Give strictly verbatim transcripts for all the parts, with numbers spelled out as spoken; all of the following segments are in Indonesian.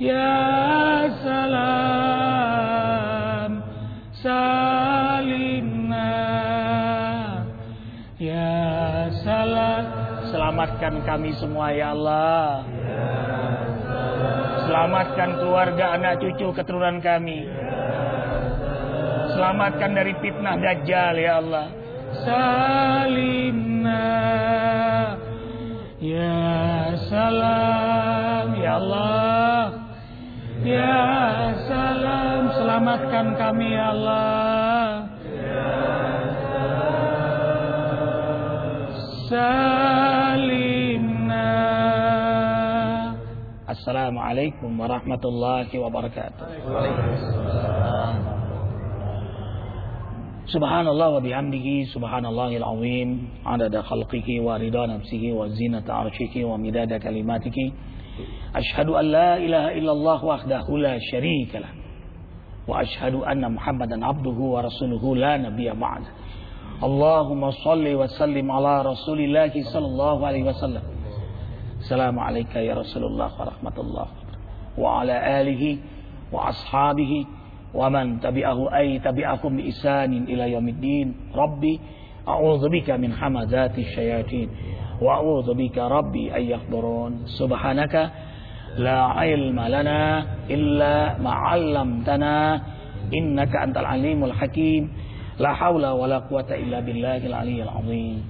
Ya salam salimna, ya salam. Selamatkan kami semua ya Allah. Selamatkan keluarga, anak cucu, keturunan kami. Selamatkan dari fitnah Dajjal ya Allah. Salimna, ya salam ya Allah. Ya salam, selamatkan kami ya Allah. Salimna. Assalamualaikum warahmatullahi wabarakatuh. Subhanallah wa bihamdihi, subhanallahil azim, adada khalqihi wa ridha nafsihi wa zinata arshihi wa midada kalimatihi. Ashhadu an la ilaha illallah wahdahu la syarika lah, wa ashhadu anna Muhammadan abduhu wa rasuluhu la nabiyya ba'da. Allahumma salli wa sallim ala Rasulillah sallallahu alaihi wasallam. Assalamualaikum ya Rasulullah wa rahmatullah wa ala alihi wa ashabihi wa man tabi'ahu ay tabi'akum bi isanin ila yaumiddin. Rabbi a'udzubika min hamazati syayatin wa a'udzubika rabbi ay yahdurun. Subhanaka la ilma lana illa ma 'allamtana innaka antal alimul hakim. La haula wa la quwata illa billahil aliyyil azim.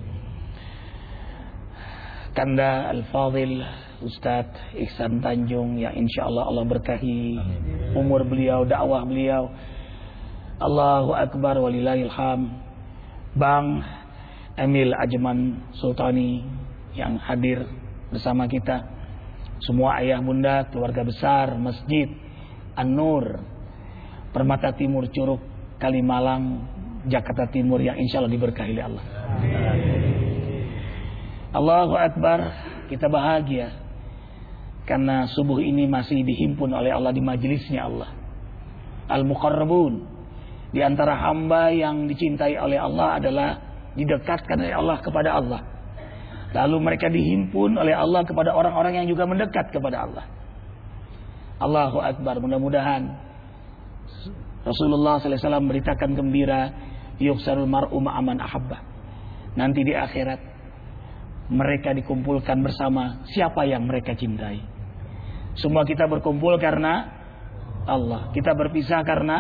Kanda Al-Fadhil Ustadz Ihsan Tanjung yang insyaallah Allah berkahi umur beliau, dakwah beliau. Allahu Akbar walillahil ham. Bang Emil Ajman Sultani yang hadir bersama kita. Semua ayah bunda, keluarga besar Masjid An-Nur Permata Timur Curug Kalimalang Jakarta Timur yang insya Allah diberkahi oleh Allah. Allahu Akbar, kita bahagia karena subuh ini masih dihimpun oleh Allah di majelisnya Allah. Al-Muqarrabun, di antara hamba yang dicintai oleh Allah adalah didekatkan oleh Allah kepada Allah. Lalu mereka dihimpun oleh Allah kepada orang-orang yang juga mendekat kepada Allah. Allahu Akbar, mudah-mudahan Rasulullah sallallahu alaihi wasallam beritakan gembira, yuhsarul mar'u ma'aman ahabba. Nanti di akhirat mereka dikumpulkan bersama siapa yang mereka cintai. Semua kita berkumpul karena Allah. Kita berpisah karena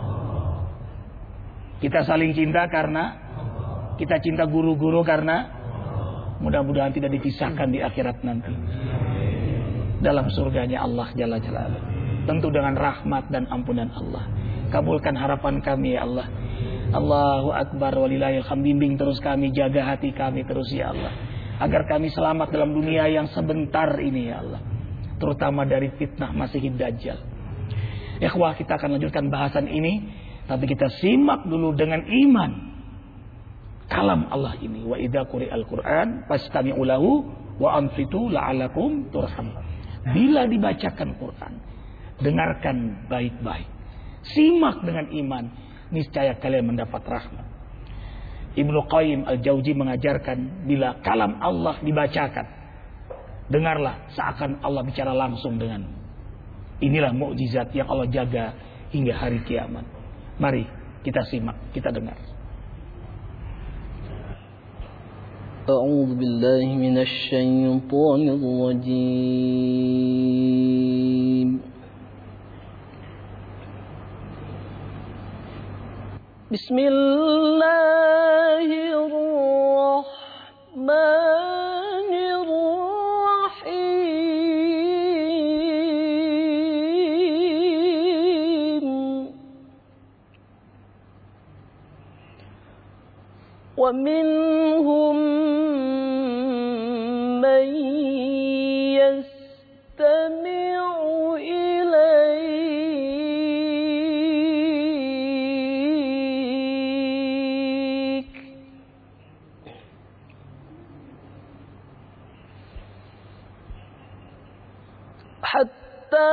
kita saling cinta karena kita cinta guru-guru karena mudah-mudahan tidak dipisahkan di akhirat nanti dalam surganya Allah Jalla Jalaluhu, tentu dengan rahmat dan ampunan Allah. Kabulkan harapan kami ya Allah. Allahu Akbar walillahil hamd. Bimbing terus kami, jaga hati kami terus ya Allah, agar kami selamat dalam dunia yang sebentar ini ya Allah, terutama dari fitnah Masihid Dajjal. Ikhwah, kita akan lanjutkan bahasan ini, tapi kita simak dulu dengan iman kalam Allah ini. Wa idza quri'al Qur'an fastami'u lahu wa anfitu la'alakum turham. Bila dibacakan Quran, dengarkan baik-baik, simak dengan iman, niscaya kalian mendapat rahmat. Ibnu Qayyim Al-Jauzi mengajarkan, bila kalam Allah dibacakan, dengarlah seakan Allah bicara langsung denganmu. Inilah mukjizat yang Allah jaga hingga hari kiamat. Mari kita simak, kita dengar. A'udzu billahi minasy syaithanir rajim. Bismillahirrahmanirrahim. Wa minhum man yastami'u ilaik hatta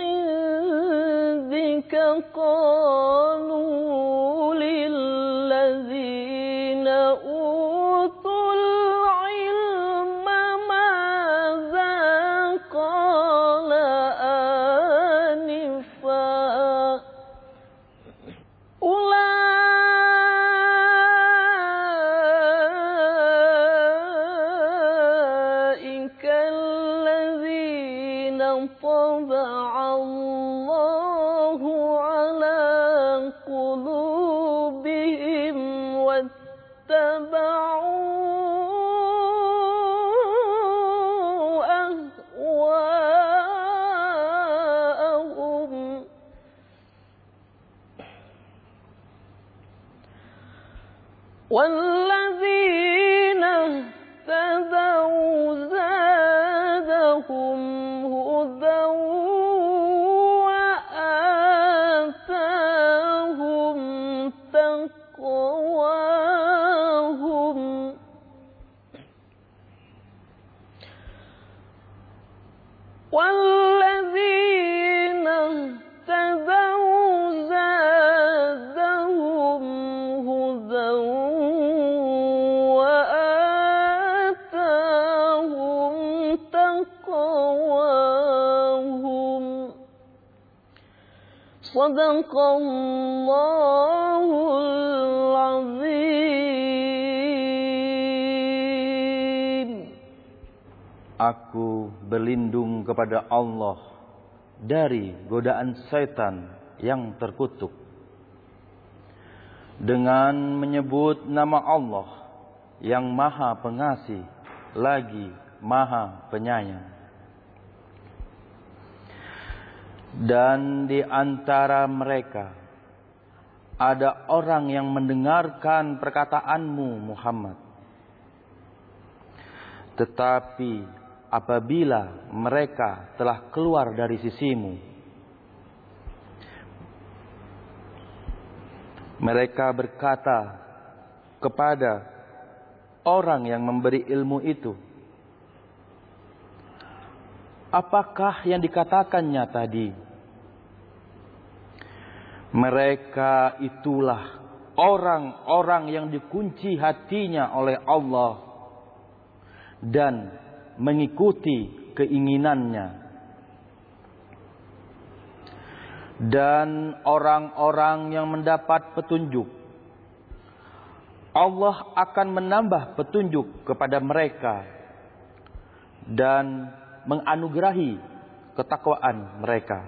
قالوا للذين أهواءهم والذين اهتدوا زادهم هدى وآتاهم تقواهم والذين اهتدوا زادهم هدى وآتاهم تقواهم صدق الله العظيم. Aku berlindung kepada Allah dari godaan syaitan yang terkutuk dengan menyebut nama Allah yang Maha Pengasih lagi Maha Penyayang. Dan di antara mereka ada orang yang mendengarkan perkataanmu Muhammad, tetapi apabila mereka telah keluar dari sisimu, mereka berkata kepada orang yang memberi ilmu itu, apakah yang dikatakannya tadi? Mereka itulah orang-orang yang dikunci hatinya oleh Allah dan mengikuti keinginannya, dan orang-orang yang mendapat petunjuk, Allah akan menambah petunjuk kepada mereka dan menganugerahi ketakwaan mereka.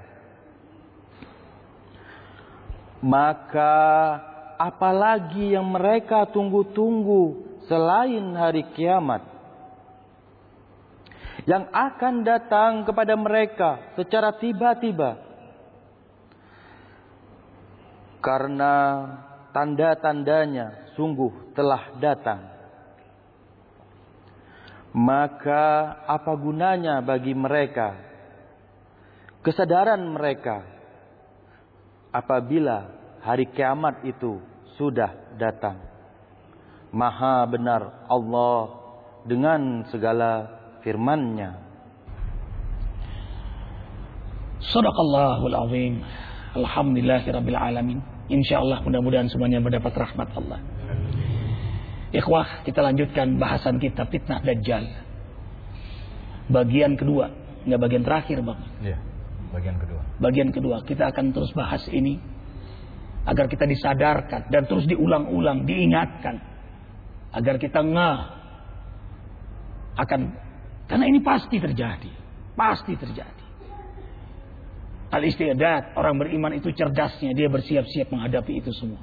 Maka apalagi yang mereka tunggu-tunggu selain hari kiamat yang akan datang kepada mereka secara tiba-tiba, karena tanda-tandanya sungguh telah datang. Maka apa gunanya bagi mereka kesadaran mereka apabila hari kiamat itu sudah datang? Maha benar Allah dengan segala firman-Nya. Shadaqallahul azim. Alhamdulillahirabbil alamin. Insyaallah mudah-mudahan semuanya mendapat rahmat Allah. Ikhwah, kita lanjutkan bahasan kita fitnah Dajjal. Bagian kedua, enggak bagian terakhir, Bang. Iya, bagian kedua. Bagian kedua, kita akan terus bahas ini agar kita disadarkan dan terus diulang-ulang, diingatkan agar kita ngeh akan, karena ini pasti terjadi, pasti terjadi. Al-isti'dad, orang beriman itu cerdasnya, dia bersiap-siap menghadapi itu semua.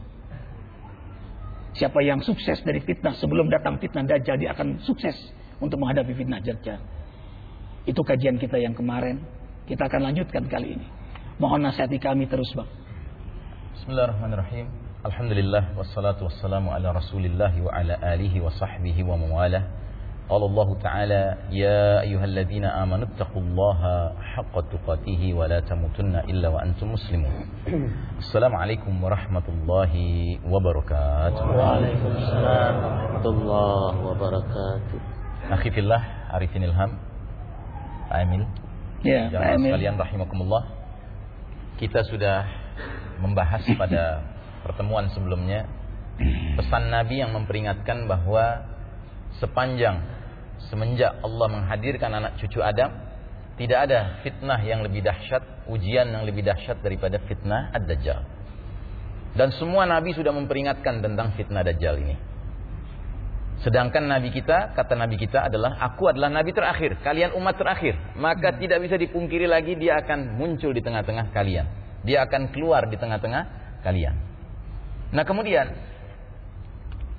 Siapa yang sukses dari fitnah sebelum datang fitnah Dajjal, dia akan sukses untuk menghadapi fitnah Dajjal. Itu kajian kita yang kemarin. Kita akan lanjutkan kali ini. Mohon nasihati kami terus, Bang. Bismillahirrahmanirrahim. Alhamdulillah wassalatu wassalamu ala Rasulillah wa ala alihi wa sahbihi wa mawalah. Qala Allah Ta'ala, ya ayyuhalladzina amanu taqullaha haqqa tuqatih wa la tamutunna illa wa antum muslimun. Assalamualaikum warahmatullahi wabarakatuh. Waalaikumsalam warahmatullahi wabarakatuh. Akhi fillah, Arifin Ilham, Pak Emil, Ya, Pak Emil. Sekalian rahimakumullah. Kita sudah membahas pada pertemuan sebelumnya pesan Nabi yang memperingatkan bahwa sepanjang semenjak Allah menghadirkan anak cucu Adam, tidak ada fitnah yang lebih dahsyat, ujian yang lebih dahsyat daripada fitnah Ad-Dajjal. Dan semua Nabi sudah memperingatkan tentang fitnah Dajjal ini. Sedangkan Nabi kita, kata Nabi kita adalah, aku adalah Nabi terakhir, kalian umat terakhir. Maka tidak bisa dipungkiri lagi dia akan muncul di tengah-tengah kalian. Dia akan keluar di tengah-tengah kalian. Nah kemudian,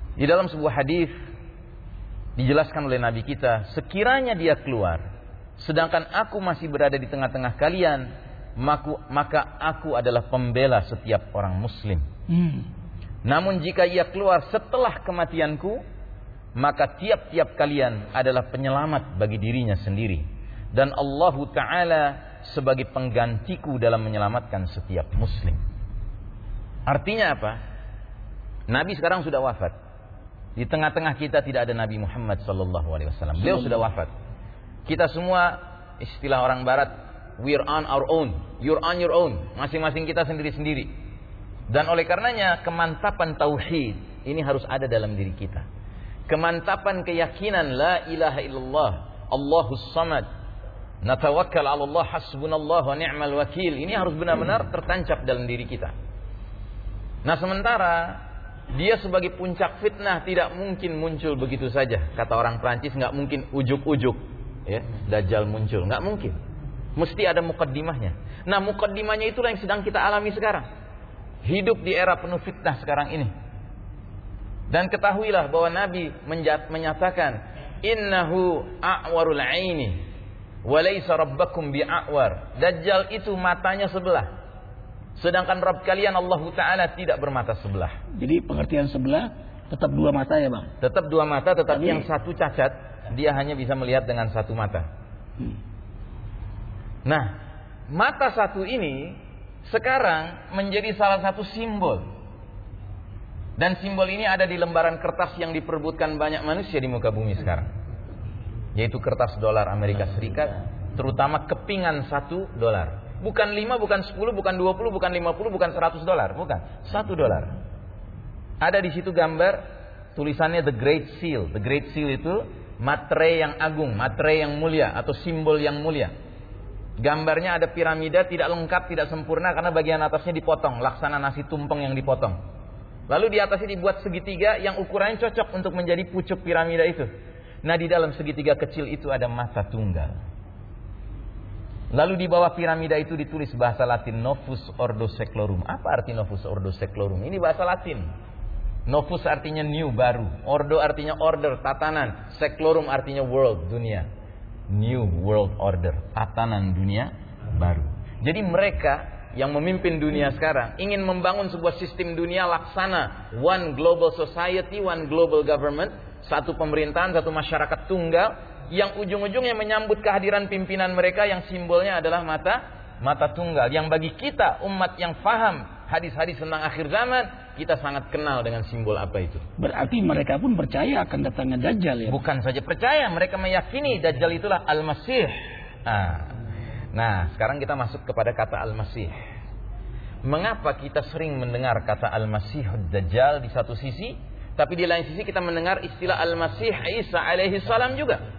Di dalam sebuah hadis dijelaskan oleh Nabi kita, sekiranya dia keluar, sedangkan aku masih berada di tengah-tengah kalian, maka aku adalah pembela setiap orang muslim. Hmm. Namun jika ia keluar setelah kematianku, maka tiap-tiap kalian adalah penyelamat bagi dirinya sendiri. Dan Allah Ta'ala sebagai penggantiku dalam menyelamatkan setiap muslim. Artinya apa? Nabi sekarang sudah wafat. Di tengah-tengah kita tidak ada Nabi Muhammad sallallahu alaihi wasallam. Beliau sudah wafat. Kita semua, istilah orang barat, we're on our own, you're on your own. Masing-masing kita sendiri-sendiri. Dan oleh karenanya kemantapan tauhid ini harus ada dalam diri kita. Kemantapan keyakinan la ilaha illallah, Allahus samad, natawakkal 'ala Allah, hasbunallah wa ni'mal wakil. Ini harus benar-benar tertancap dalam diri kita. Nah, sementara dia sebagai puncak fitnah tidak mungkin muncul begitu saja. Kata orang Prancis, nggak mungkin ujuk-ujuk ya, Dajjal muncul, nggak mungkin. Mesti ada mukaddimahnya. Nah, mukaddimahnya itulah yang sedang kita alami sekarang. Hidup di era penuh fitnah sekarang ini. Dan ketahuilah bahwa Nabi menyatakan, innahu a'warul aini wa laysa rabbakum bi'a'war. Dajjal itu matanya sebelah, sedangkan Rabb kalian Allah Ta'ala tidak bermata sebelah. Jadi pengertian sebelah tetap dua mata ya Bang? Tetap dua mata, tetapi Tapi... yang satu cacat, dia hanya bisa melihat dengan satu mata. Hmm. Nah, mata satu ini sekarang menjadi salah satu simbol. Dan simbol ini ada di lembaran kertas yang diperebutkan banyak manusia di muka bumi sekarang. Yaitu kertas dolar Amerika Serikat, terutama kepingan satu dolar. Bukan lima, bukan sepuluh, bukan dua puluh, bukan lima puluh, bukan seratus dolar. Bukan. Satu dolar. Ada di situ gambar, tulisannya The Great Seal. The Great Seal itu materai yang agung, materai yang mulia, atau simbol yang mulia. Gambarnya ada piramida, tidak lengkap, tidak sempurna, karena bagian atasnya dipotong. Laksana nasi tumpeng yang dipotong. Lalu di atasnya dibuat segitiga yang ukurannya cocok untuk menjadi pucuk piramida itu. Nah, di dalam segitiga kecil itu ada mata tunggal. Lalu di bawah piramida itu ditulis bahasa Latin, Novus Ordo Seclorum. Apa arti Novus Ordo Seclorum? Ini bahasa Latin. Novus artinya new, baru. Ordo artinya order, tatanan. Seclorum artinya world, dunia. New world order, tatanan dunia baru. Jadi mereka yang memimpin dunia sekarang ingin membangun sebuah sistem dunia laksana, one global society, one global government, satu pemerintahan, satu masyarakat tunggal, yang ujung-ujungnya menyambut kehadiran pimpinan mereka yang simbolnya adalah mata mata tunggal. Yang bagi kita umat yang faham hadis-hadis tentang akhir zaman, kita sangat kenal dengan simbol apa itu. Berarti mereka pun percaya akan datangnya Dajjal ya? Bukan saja percaya, mereka meyakini Dajjal itulah Al-Masih. Nah, nah sekarang kita masuk kepada kata Al-Masih. Mengapa kita sering mendengar kata Al-Masih Dajjal di satu sisi, tapi di lain sisi kita mendengar istilah Al-Masih Isa alaihi salam juga?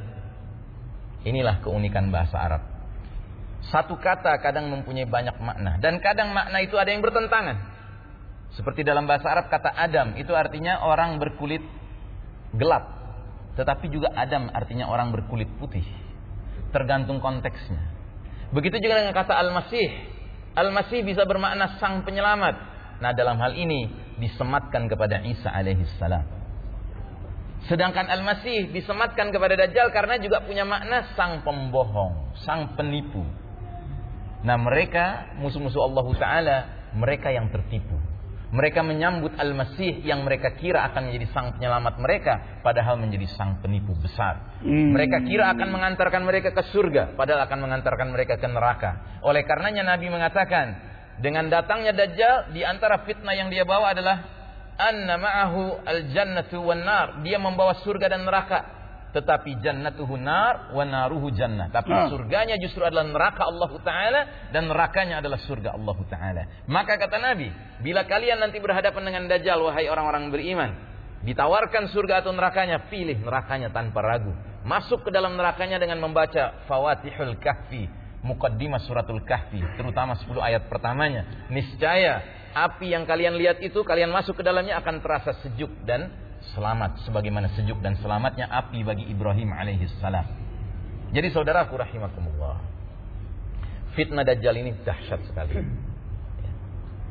Inilah keunikan bahasa Arab. Satu kata kadang mempunyai banyak makna, dan kadang makna itu ada yang bertentangan. Seperti dalam bahasa Arab kata Adam itu artinya orang berkulit gelap, tetapi juga Adam artinya orang berkulit putih. Tergantung konteksnya. Begitu juga dengan kata Al-Masih. Al-Masih bisa bermakna sang penyelamat. Nah, dalam hal ini disematkan kepada Isa alaihi salam. Sedangkan Al-Masih disematkan kepada Dajjal karena juga punya makna sang pembohong, sang penipu. Nah, mereka musuh-musuh Allah Ta'ala, mereka yang tertipu. Mereka menyambut Al-Masih yang mereka kira akan menjadi sang penyelamat mereka, padahal menjadi sang penipu besar. Hmm. Mereka kira akan mengantarkan mereka ke surga, padahal akan mengantarkan mereka ke neraka. Oleh karenanya Nabi mengatakan, dengan datangnya Dajjal, di antara fitnah yang dia bawa adalah anna ma'ahu al-jannatu wan nar. Dia membawa surga dan neraka. Tetapi jannatuhu nar wa naruhu jannah. Tapi ah. surganya justru adalah neraka Allah Ta'ala, dan nerakanya adalah surga Allah Ta'ala. Maka kata Nabi, bila kalian nanti berhadapan dengan Dajjal, wahai orang-orang beriman, ditawarkan surga atau nerakanya, pilih nerakanya tanpa ragu. Masuk ke dalam nerakanya dengan membaca Fawatihul Kahfi, Muqaddimah suratul Kahfi, terutama sepuluh ayat pertamanya. Niscaya api yang kalian lihat itu, kalian masuk ke dalamnya akan terasa sejuk dan selamat, sebagaimana sejuk dan selamatnya api bagi Ibrahim alaihissalam. Jadi saudaraku rahimakumullah, fitnah Dajjal ini dahsyat sekali.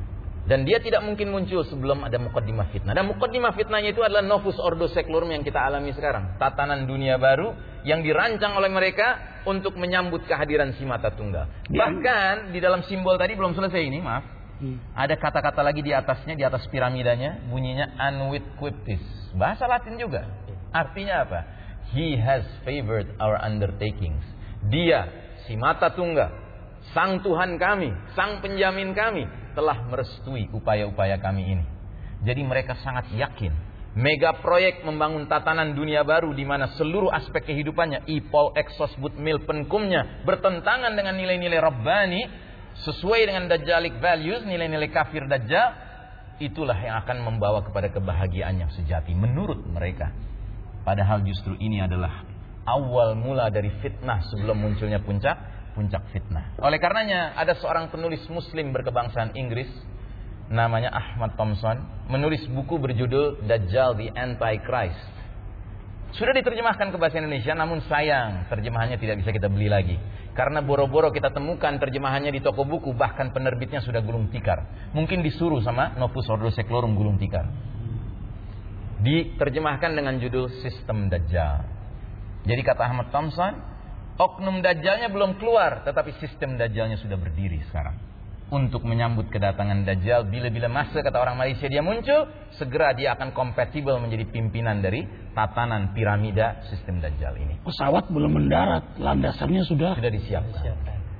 Dan dia tidak mungkin muncul sebelum ada muqaddimah fitnah. Dan muqaddimah fitnahnya itu adalah novus ordo seclorum yang kita alami sekarang. Tatanan dunia baru yang dirancang oleh mereka untuk menyambut kehadiran si mata tunggal. Bahkan di dalam simbol tadi belum selesai ini, maaf. Hmm. Ada kata-kata lagi di atasnya, di atas piramidanya, bunyinya Anwit Quiptis. Bahasa Latin juga. Artinya apa? He has favored our undertakings. Dia, si mata tunggal, sang Tuhan kami, sang penjamin kami, telah merestui upaya-upaya kami ini. Jadi mereka sangat yakin mega proyek membangun tatanan dunia baru di mana seluruh aspek kehidupannya ipol, exos, butmil, penkumnya bertentangan dengan nilai-nilai Rabbani, sesuai dengan Dajjalic values, nilai-nilai kafir Dajjal, itulah yang akan membawa kepada kebahagiaan yang sejati menurut mereka. Padahal justru ini adalah awal mula dari fitnah sebelum munculnya puncak puncak fitnah. Oleh karenanya ada seorang penulis muslim berkebangsaan Inggris namanya Ahmad Thompson menulis buku berjudul Dajjal the Antichrist. Sudah diterjemahkan ke bahasa Indonesia, namun sayang terjemahannya tidak bisa kita beli lagi. Karena boro-boro kita temukan terjemahannya di toko buku, bahkan penerbitnya sudah gulung tikar. Mungkin disuruh sama Novus Ordo Seclorum gulung tikar. Diterjemahkan dengan judul Sistem Dajjal. Jadi kata Ahmad Thompson, oknum Dajjalnya belum keluar, tetapi sistem Dajjalnya sudah berdiri sekarang. Untuk menyambut kedatangan Dajjal, bila-bila masa kata orang Malaysia dia muncul, segera dia akan kompatibel menjadi pimpinan dari tatanan piramida sistem Dajjal ini. Pesawat belum mendarat, landasannya sudah sudah disiapkan.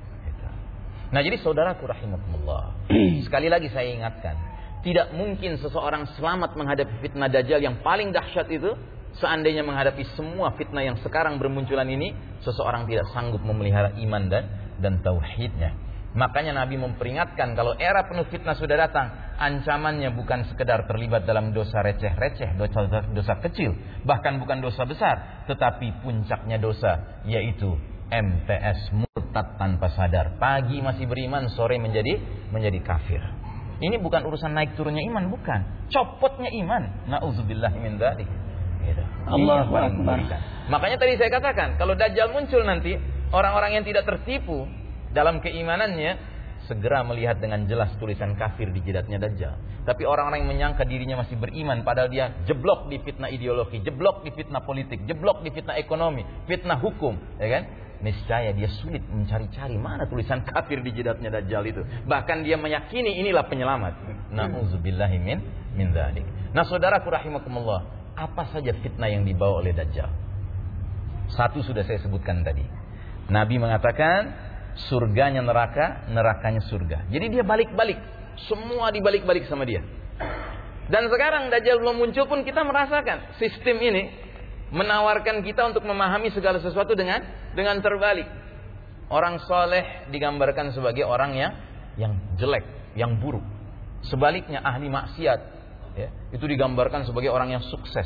Nah, jadi saudaraku rahimakumullah, sekali lagi saya ingatkan, tidak mungkin seseorang selamat menghadapi fitnah Dajjal yang paling dahsyat itu seandainya menghadapi semua fitnah yang sekarang bermunculan ini, seseorang tidak sanggup memelihara iman dan dan tauhidnya. Makanya Nabi memperingatkan kalau era penuh fitnah sudah datang, ancamannya bukan sekedar terlibat dalam dosa receh-receh, dosa, dosa kecil, bahkan bukan dosa besar, tetapi puncaknya dosa, yaitu M T S, murtad tanpa sadar. Pagi masih beriman, sore menjadi menjadi kafir. Ini bukan urusan naik turunnya iman, bukan. Copotnya iman. Nauzubillah min dzalik. Gitu. Allahu Akbar. Makanya tadi saya katakan, kalau Dajjal muncul nanti, orang-orang yang tidak tertipu dalam keimanannya segera melihat dengan jelas tulisan kafir di jidatnya Dajjal. Tapi orang-orang yang menyangka dirinya masih beriman padahal dia jeblok di fitnah ideologi, jeblok di fitnah politik, jeblok di fitnah ekonomi, fitnah hukum, ya kan? Niscaya dia sulit mencari-cari mana tulisan kafir di jidatnya Dajjal itu. Bahkan dia meyakini inilah penyelamat. Nauzubillahi min min dzalik. Nah, saudaraku rahimakumullah, apa saja fitnah yang dibawa oleh Dajjal? Satu sudah saya sebutkan tadi. Nabi mengatakan surganya neraka, nerakanya surga. Jadi dia balik-balik. Semua dibalik-balik sama dia. Dan sekarang Dajjal belum muncul pun kita merasakan sistem ini menawarkan kita untuk memahami segala sesuatu dengan dengan terbalik. Orang soleh digambarkan sebagai orang yang yang jelek, yang buruk. Sebaliknya ahli maksiat, ya, itu digambarkan sebagai orang yang sukses.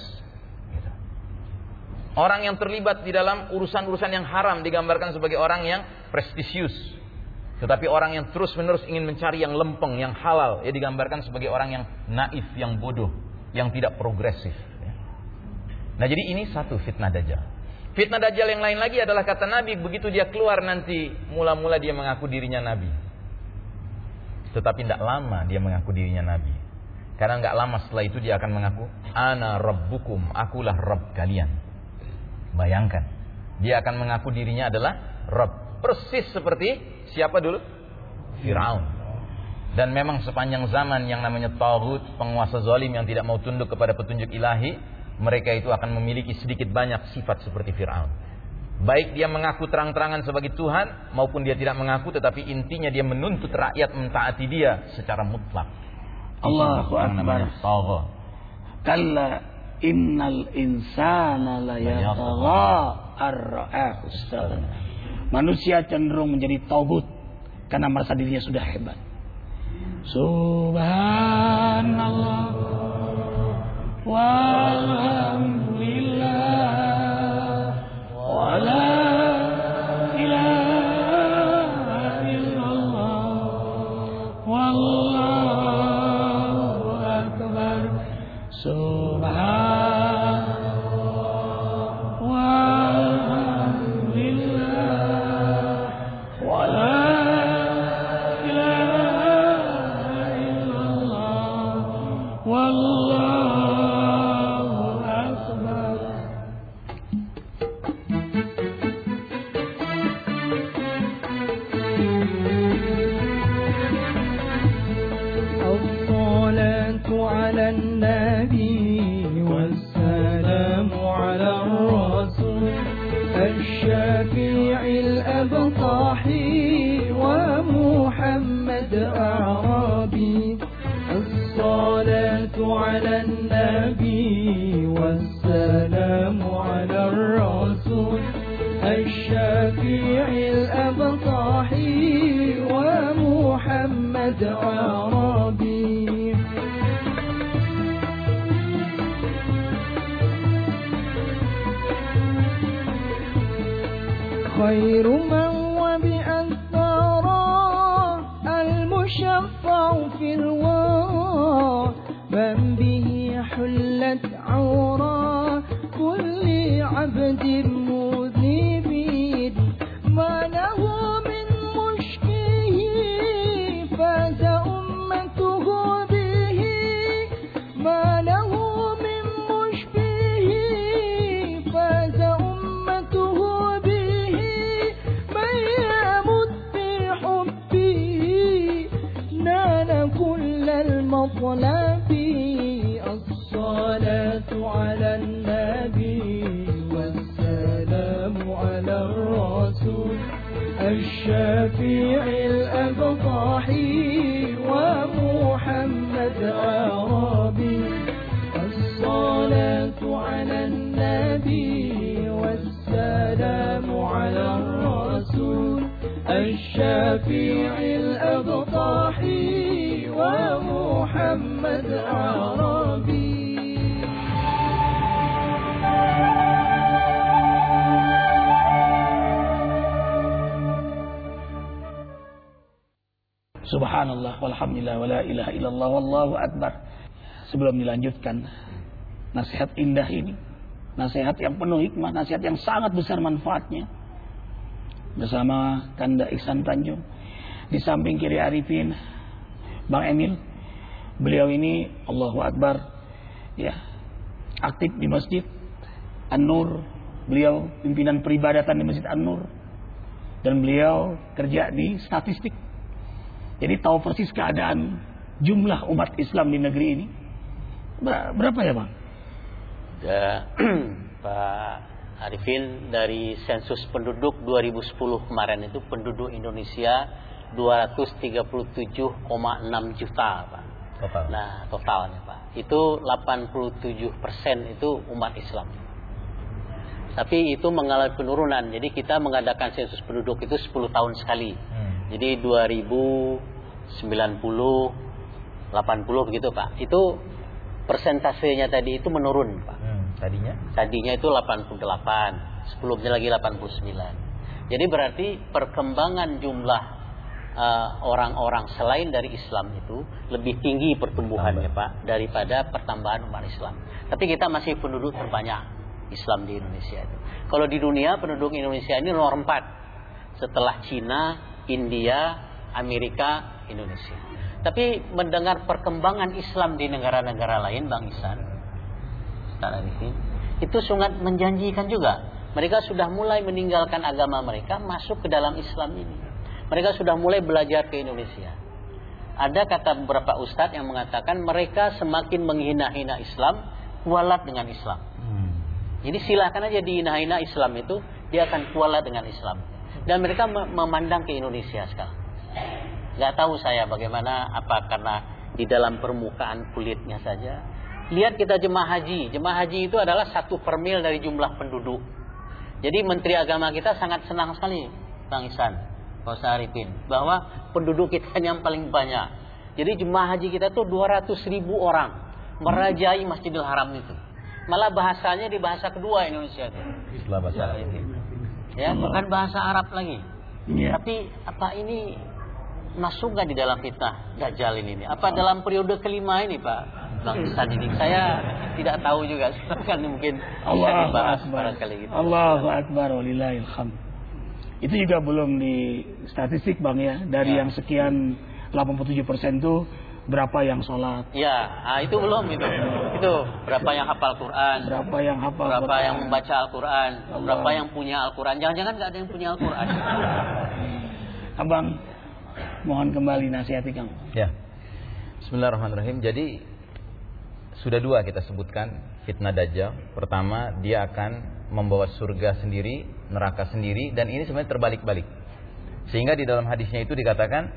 Orang yang terlibat di dalam urusan-urusan yang haram digambarkan sebagai orang yang prestisius. Tetapi orang yang terus-menerus ingin mencari yang lempeng, yang halal, ya digambarkan sebagai orang yang naif, yang bodoh, yang tidak progresif. Nah, jadi ini satu fitnah Dajjal. Fitnah Dajjal yang lain lagi adalah kata Nabi, begitu dia keluar nanti, mula-mula dia mengaku dirinya Nabi. Tetapi tidak lama dia mengaku dirinya Nabi. Karena tidak lama setelah itu dia akan mengaku, Ana Rabbukum, akulah Rabb kalian. Bayangkan, dia akan mengaku dirinya adalah Rabb. Persis seperti siapa dulu? Firaun. Dan memang sepanjang zaman yang namanya Taghut, penguasa zalim yang tidak mau tunduk kepada petunjuk ilahi, mereka itu akan memiliki sedikit banyak sifat seperti Firaun. Baik dia mengaku terang-terangan sebagai Tuhan, maupun dia tidak mengaku, tetapi intinya dia menuntut rakyat mentaati dia secara mutlak. Allahu Akbar. Taghut. Kalla innal insana la yatagha ar-ra'ahu istaghna. Manusia cenderung menjadi taghut karena merasa dirinya sudah hebat. Subhanallah walhamdulillah wa la ilaha illallah wallahu akbar. Subhanallah walhamdulillah wa la ilaha illallah والسلام على الرسول الشفيع الأبطحي ومحمد عربي خير من وبأثره المشفع في الورى من به حلت عورى كل عبد مذنب ما له من مشكه فاز أمته به ما له من مشبه فاز أمته به من يمت بحبه نال كل المطلب الصلاة على النبي والسلام على الرسول الشفيع الأبطحي ومحمد عربي الصلاة على النبي والسلام على الرسول الشفيع الأبطحي ومحمد عربي Subhanallah walhamdulillah wala ilaha illallah wallahu akbar. Sebelum dilanjutkan nasihat indah ini, nasihat yang penuh hikmah, nasihat yang sangat besar manfaatnya, bersama Kanda Ihsan Tanjung, di samping kiri Arifin Bang Emil. Beliau ini Allahu Akbar ya, aktif di Masjid An-Nur. Beliau pimpinan peribadatan di Masjid An-Nur, dan beliau kerja di statistik. Jadi tahu persis keadaan jumlah umat Islam di negeri ini. Berapa ya Bang? Ya, Pak Arifin, dari sensus penduduk dua ribu sepuluh kemarin itu penduduk Indonesia dua ratus tiga puluh tujuh koma enam juta Pak. Total. Nah totalnya Pak, itu delapan puluh tujuh persen itu umat Islam. Tapi itu mengalami penurunan. Jadi kita mengadakan sensus penduduk itu sepuluh tahun sekali. Hmm. Jadi dua ribu sembilan puluh, delapan puluh begitu Pak. Itu persentasenya tadi itu menurun Pak. Hmm, tadinya? Tadinya itu delapan puluh delapan, sebelumnya lagi delapan puluh sembilan. Jadi berarti perkembangan jumlah uh, orang-orang selain dari Islam itu lebih tinggi pertumbuhannya Pak daripada pertambahan umat Islam. Tapi kita masih penduduk terbanyak Islam di Indonesia itu. Kalau di dunia penduduk Indonesia ini nomor empat setelah Cina, India, Amerika, Indonesia. Tapi mendengar perkembangan Islam di negara-negara lain, Bang Ihsan, itu sangat menjanjikan juga. Mereka sudah mulai meninggalkan agama mereka, masuk ke dalam Islam ini. Mereka sudah mulai belajar ke Indonesia. Ada kata beberapa ustadz yang mengatakan mereka semakin menghina-hina Islam, kualat dengan Islam. Hmm. Jadi silakan aja dihina-hina Islam itu, dia akan kualat dengan Islam. Dan mereka memandang ke Indonesia sekarang. Gak tahu saya bagaimana, apa karena di dalam permukaan kulitnya saja. Lihat kita jemaah haji. Jemaah haji itu adalah satu per mil dari jumlah penduduk. Jadi Menteri Agama kita sangat senang sekali, Bang Ihsan, Pak Arifin, bahwa penduduk kita yang paling banyak. Jadi jemaah haji kita tuh dua ratus ribu orang merajai Masjidil Haram itu. Malah bahasanya di bahasa kedua Indonesia itu. Setelah bahasa Arab. Ya, bukan bahasa Arab lagi. Ya. Tapi apa ini masuk nggak di dalam fitnah Dajjal ini? Apa dalam periode kelima ini, Pak Bang Ihsan ini? Saya tidak tahu juga. Kan mungkin bisa dibahas barangkali gitu. Allahu Akbar walillahil hamd. Itu juga belum di statistik Bang ya. Dari ya. Yang sekian delapan puluh tujuh persen itu berapa yang sholat? Ya, nah itu belum itu. Itu berapa yang hafal Quran? Berapa yang hafal? Berapa Quran? yang membaca Al-Quran? Allah. Berapa yang punya Al-Quran? Jangan-jangan nggak ada yang punya Al-Quran. Abang, mohon kembali nasihati kamu. Ya. Bismillahirrahmanirrahim. Jadi sudah dua kita sebutkan fitnah Dajjal. Pertama, dia akan membawa surga sendiri, neraka sendiri, dan ini sebenarnya terbalik-balik. Sehingga di dalam hadisnya itu dikatakan,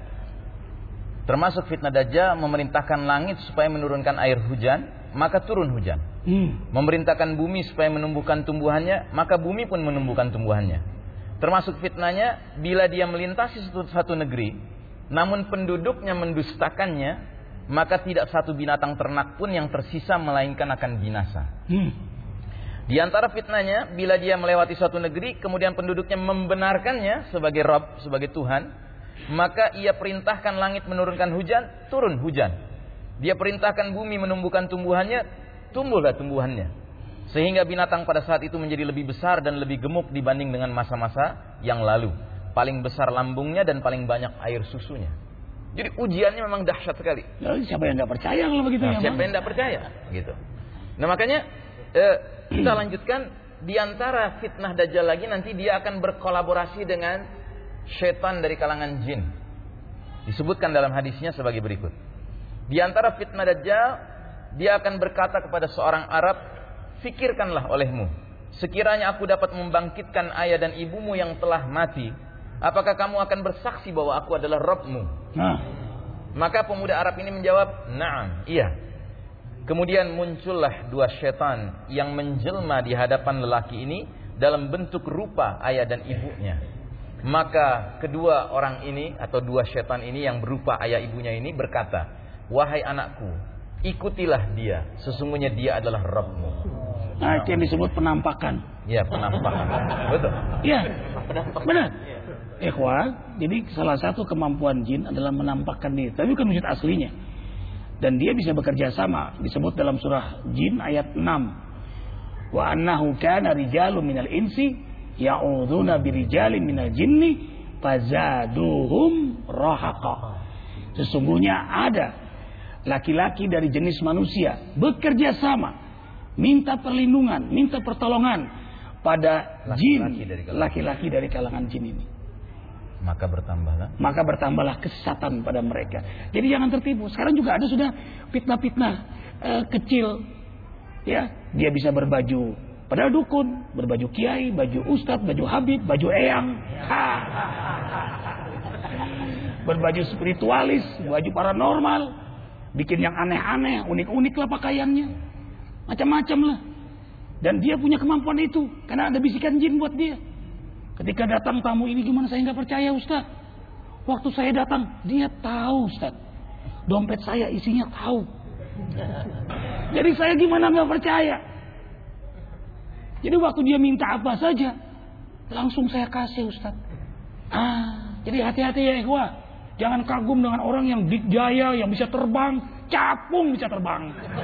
termasuk fitnah Dajjal memerintahkan langit supaya menurunkan air hujan, maka turun hujan. hmm. memerintahkan bumi supaya menumbuhkan tumbuhannya, maka bumi pun menumbuhkan tumbuhannya. Termasuk fitnahnya bila dia melintasi satu, satu negeri, namun penduduknya mendustakannya, maka tidak satu binatang ternak pun yang tersisa melainkan akan binasa. Hmm. Di antara fitnahnya, bila dia melewati suatu negeri, kemudian penduduknya membenarkannya sebagai Rabb, sebagai Tuhan, maka ia perintahkan langit menurunkan hujan, turun hujan. Dia perintahkan bumi menumbuhkan tumbuhannya, tumbuhlah tumbuhannya. Sehingga binatang pada saat itu menjadi lebih besar dan lebih gemuk dibanding dengan masa-masa yang lalu. Paling besar lambungnya dan paling banyak air susunya. Jadi ujiannya memang dahsyat sekali. Ya, siapa yang tidak percaya kalau begitu? Nah, ya, siapa yang tidak percaya? Gitu. Nah makanya eh, kita lanjutkan. Di antara fitnah Dajjal lagi nanti dia akan berkolaborasi dengan syaitan dari kalangan jin. Disebutkan dalam hadisnya sebagai berikut. Di antara fitnah Dajjal, dia akan berkata kepada seorang Arab, fikirkanlah olehmu, sekiranya aku dapat membangkitkan ayah dan ibumu yang telah mati, apakah kamu akan bersaksi bahwa aku adalah Rabbmu? Nah. Maka pemuda Arab ini menjawab, na'am, iya. Kemudian muncullah dua syaitan yang menjelma di hadapan lelaki ini dalam bentuk rupa ayah dan ibunya. Maka kedua orang ini atau dua syaitan ini yang berupa ayah ibunya ini berkata, wahai anakku, ikutilah dia, sesungguhnya dia adalah Rabbmu. Nah, itu yang disebut penampakan. Ya, penampakan. Betul. Iya, benar. Ikhwan, jadi salah satu kemampuan jin adalah menampakkan diri, tapi bukan wujud aslinya. Dan dia bisa bekerja sama, disebut dalam surah Jin ayat enam. Wa annahu kana rijalun minal insi ya'udzuuna birijalin minal jinni fazaduhum rahaqa. Sesungguhnya ada laki-laki dari jenis manusia bekerja sama, minta perlindungan, minta pertolongan pada jin, laki-laki dari kalangan jin ini. Maka bertambahlah Maka bertambahlah kesesatan pada mereka. Jadi jangan tertipu. Sekarang juga ada sudah fitnah-fitnah uh, kecil. Ya, dia bisa berbaju padahal dukun, berbaju kiai, baju ustadz, baju habib, baju eyang. Ha. Berbaju spiritualis, baju paranormal, bikin yang aneh-aneh, unik-unik lah pakaiannya. Macam-macam lah. Dan dia punya kemampuan itu karena ada bisikan jin buat dia. Ketika datang tamu ini, gimana saya nggak percaya Ustaz? Waktu saya datang, dia tahu Ustaz. Dompet saya isinya tahu. Jadi saya gimana nggak percaya? Jadi waktu dia minta apa saja, langsung saya kasih Ustaz. Ah, jadi hati-hati ya ikhwah. Jangan kagum dengan orang yang dikjaya, yang bisa terbang, capung bisa terbang.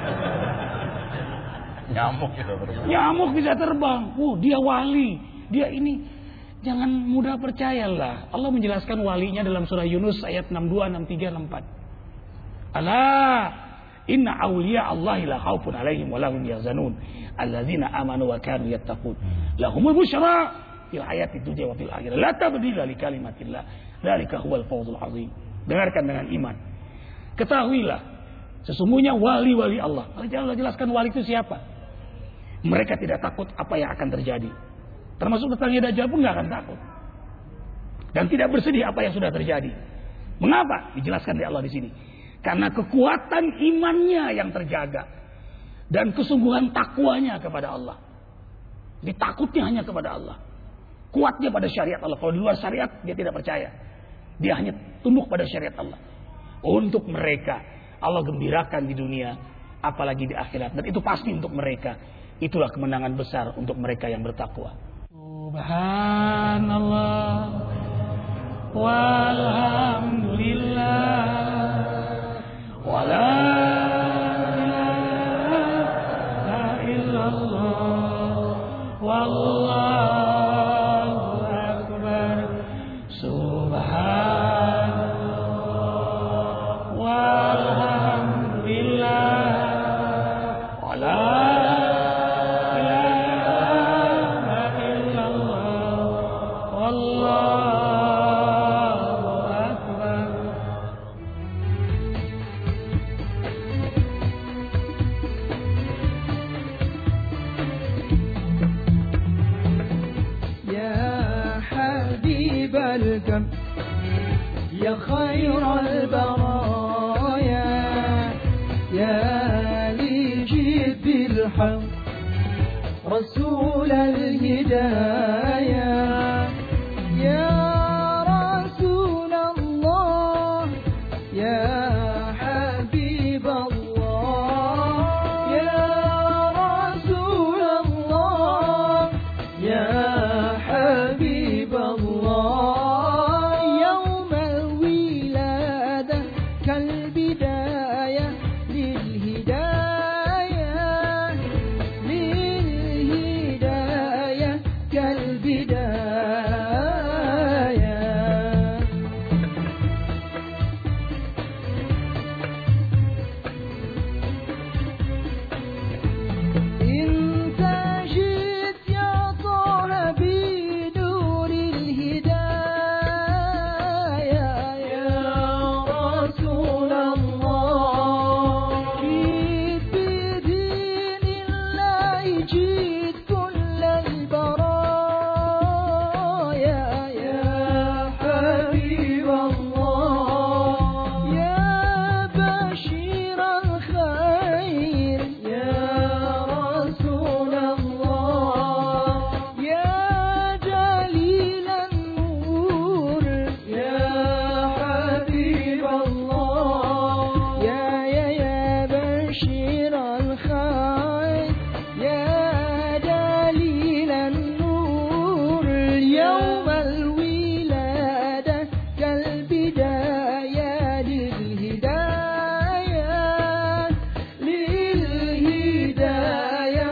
Nyamuk bisa terbang. Nyamuk bisa terbang. Uh, dia wali, dia ini. Jangan mudah percayalah. Allah menjelaskan walinya dalam surah Yunus ayat enam puluh dua, enam puluh tiga, enam puluh empat. Ala inna awliya Allahi la khaufun alaihim wa lahum yahzanun alladzina amanu wa kanu yattaqun. Lahumul busyra fil hayati dunya wa fil akhirah la tabdila li kalimatillah. Dzalika huwal fawzul azim. Dengarkan dengan iman. Ketahuilah sesungguhnya wali-wali Allah. Allah jelaskan wali itu siapa? Mereka tidak takut apa yang akan terjadi. Termasuk datangnya Dajjal pun nggak akan takut. Dan tidak bersedih apa yang sudah terjadi. Mengapa? Dijelaskan di Allah di sini. Karena kekuatan imannya yang terjaga. Dan kesungguhan takwanya kepada Allah. Ditakutnya hanya kepada Allah. Kuatnya pada syariat Allah. Kalau di luar syariat dia tidak percaya. Dia hanya tunduk pada syariat Allah. Untuk mereka Allah gembirakan di dunia, apalagi di akhirat. Dan itu pasti untuk mereka. Itulah kemenangan besar untuk mereka yang bertakwa. Subhanallah walhamdulillah wala ilaha illallah wallahu akbar. Subhanallah walhamdulillah wala يا خير البرايا يا لي جد الحق رسول الهداية يا رسول الله يا حبيب الله يا رسول الله يا حبيب الله يوم الولادة كالبداية للهداية للهداية كالبداية انت جيت يا طه بنور الهداية يا رسول الله جيت بدين الله جيت كل البرايا يا حبيب الله يا بشير الخير يا رسول الله يا جليل النور يا حبيب الله يا يا يا بشير الخير يا جليل النور يوم الولادة كالبداية للهداية للهداية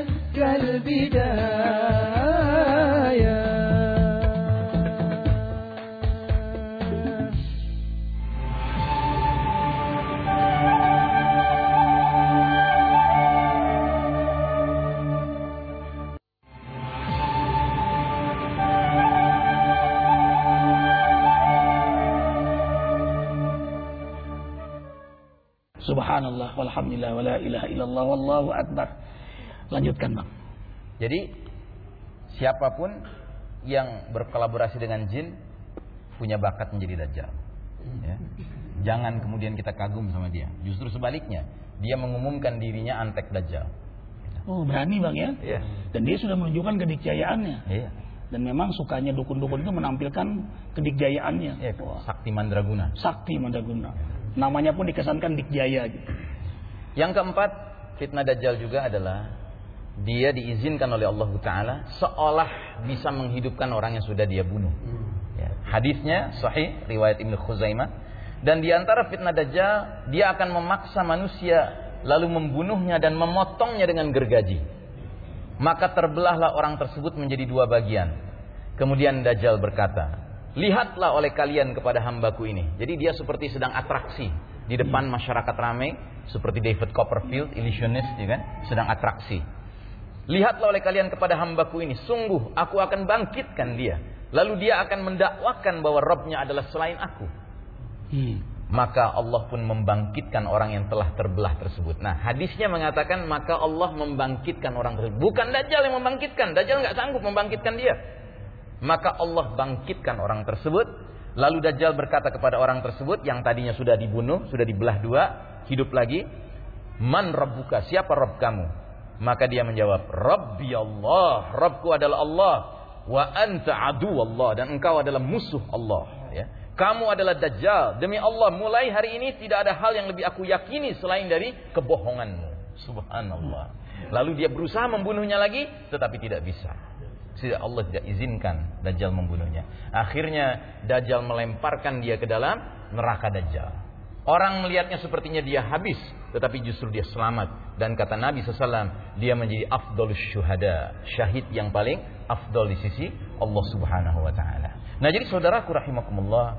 كالبداية Subhanallah, walhamdulillah, wala ilaha illallah, wallahu akbar. Lanjutkan Bang. Jadi siapapun yang berkolaborasi dengan jin punya bakat menjadi dajjal. Ya. Jangan kemudian kita kagum sama dia. Justru sebaliknya, dia mengumumkan dirinya antek dajjal. Oh, berani Bang ya? Iya. Dan dia sudah menunjukkan kedikjayaannya. Iya. Dan memang sukanya dukun-dukun itu menampilkan kedikjayaannya. Iya, Wah, Sakti Mandraguna. sakti Mandaguna. Namanya pun dikesankan dikjaya gitu. Yang keempat, fitnah dajjal juga adalah dia diizinkan oleh Allah Ta'ala seolah bisa menghidupkan orang yang sudah dia bunuh. Ya. Hadisnya sahih riwayat Ibnu Khuzaimah, dan di antara fitnah dajjal dia akan memaksa manusia lalu membunuhnya dan memotongnya dengan gergaji. Maka terbelahlah orang tersebut menjadi dua bagian. Kemudian dajjal berkata, lihatlah oleh kalian kepada hambaku ini. Jadi dia seperti sedang atraksi di depan masyarakat ramai, seperti David Copperfield, illusionist, ya kan? Sedang atraksi. Lihatlah oleh kalian kepada hambaku ini, sungguh aku akan bangkitkan dia. Lalu dia akan mendakwakan bahwa Rabbnya adalah selain aku. Hmm. Maka Allah pun membangkitkan orang yang telah terbelah tersebut. Nah, hadisnya mengatakan maka Allah membangkitkan orang tersebut. Bukan Dajjal yang membangkitkan. Dajjal nggak sanggup membangkitkan dia. Maka Allah bangkitkan orang tersebut. Lalu Dajjal berkata kepada orang tersebut yang tadinya sudah dibunuh, sudah dibelah dua, hidup lagi. Man Rabbuka, siapa Rabb kamu? Maka dia menjawab, Rabbi Allah, Rabbku adalah Allah. Wa anta adu Allah, dan engkau adalah musuh Allah. Ya. Kamu adalah Dajjal. Demi Allah, mulai hari ini tidak ada hal yang lebih aku yakini selain dari kebohonganmu. Subhanallah. Lalu dia berusaha membunuhnya lagi, tetapi tidak bisa. Tidak, Allah tidak izinkan Dajjal membunuhnya. Akhirnya Dajjal melemparkan dia ke dalam neraka Dajjal. Orang melihatnya sepertinya dia habis, tetapi justru dia selamat. Dan kata Nabi shallallahu alaihi wasallam, dia menjadi afdalus syuhada, syahid yang paling afdal di sisi Allah Subhanahu wa taala. Nah, jadi saudaraku rahimakumullah,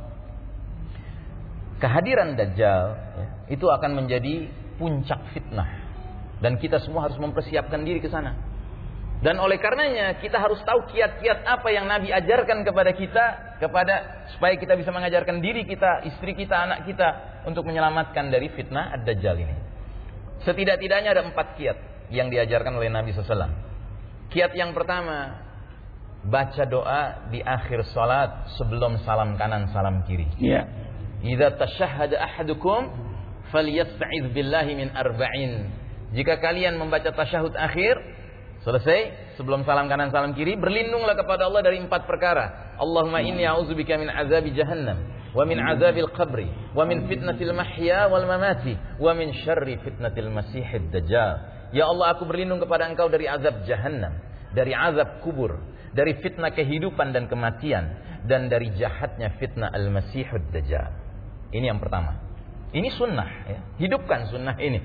kehadiran Dajjal ya, itu akan menjadi puncak fitnah, dan kita semua harus mempersiapkan diri ke sana. Dan oleh karenanya kita harus tahu kiat-kiat apa yang Nabi ajarkan kepada kita, kepada supaya kita bisa mengajarkan diri kita, istri kita, anak kita untuk menyelamatkan dari fitnah Ad-Dajjal ini. Setidak-tidaknya ada empat kiat yang diajarkan oleh Nabi shallallahu alaihi wasallam. Kiat yang pertama, baca doa di akhir salat sebelum salam kanan salam kiri. Iya. Idza tashahhada ahadukum falyasta'iz billahi min arba'in. Jika kalian membaca tasyahud akhir, Selesai, sebelum salam kanan salam kiri, berlindunglah kepada Allah dari empat perkara. Allahumma inni a'udzubika min azabi jahannam, wa min azabil qabri, wa min fitnatil mahya wal mamati, wa min syarri fitnatil masihid dajjal. Ya Allah, aku berlindung kepada Engkau dari azab jahannam, dari azab kubur, dari fitnah kehidupan dan kematian, dan dari jahatnya fitnah al-masihud dajjal. Ini yang pertama. Ini sunnah, ya. Hidupkan sunnah ini.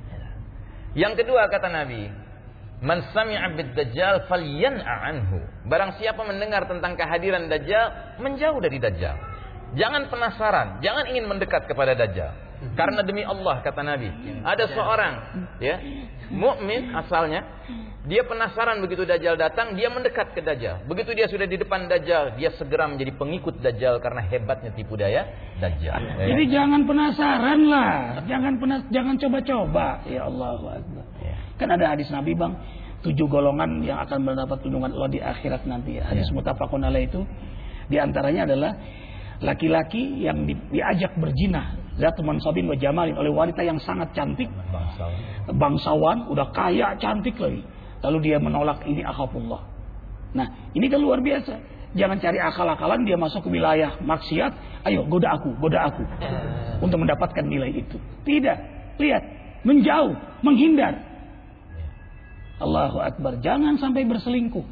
Yang kedua kata Nabi, man sami'a bid-dajjal falyan'a anhu. Barang siapa mendengar tentang kehadiran dajjal, menjauh dari dajjal. Jangan penasaran, jangan ingin mendekat kepada dajjal. Karena demi Allah kata Nabi, ada seorang ya, mukmin asalnya, dia penasaran begitu dajjal datang, dia mendekat ke dajjal. Begitu dia sudah di depan dajjal, dia segera menjadi pengikut dajjal karena hebatnya tipu daya dajjal. Jadi ya. Jangan penasaran lah, jangan penas jangan coba-coba. Ya Allah. Kan ada hadis Nabi bang, tujuh golongan yang akan mendapat perlindungan Allah di akhirat nanti. Ya. Hadis ya. Muttafaqun alaih itu, diantaranya adalah laki-laki yang di, diajak berzina, zatu mansabin wa jamalin, oleh wanita yang sangat cantik, bangsawan, bangsawan, udah kaya, cantik lagi. Lalu dia menolak, ini akhafullah. Nah, ini kan luar biasa. Jangan cari akal-akalan dia masuk ke wilayah maksiat, ayo goda aku, goda aku, untuk mendapatkan nilai itu. Tidak, lihat, menjauh, menghindar. Allahu Akbar, jangan sampai berselingkuh.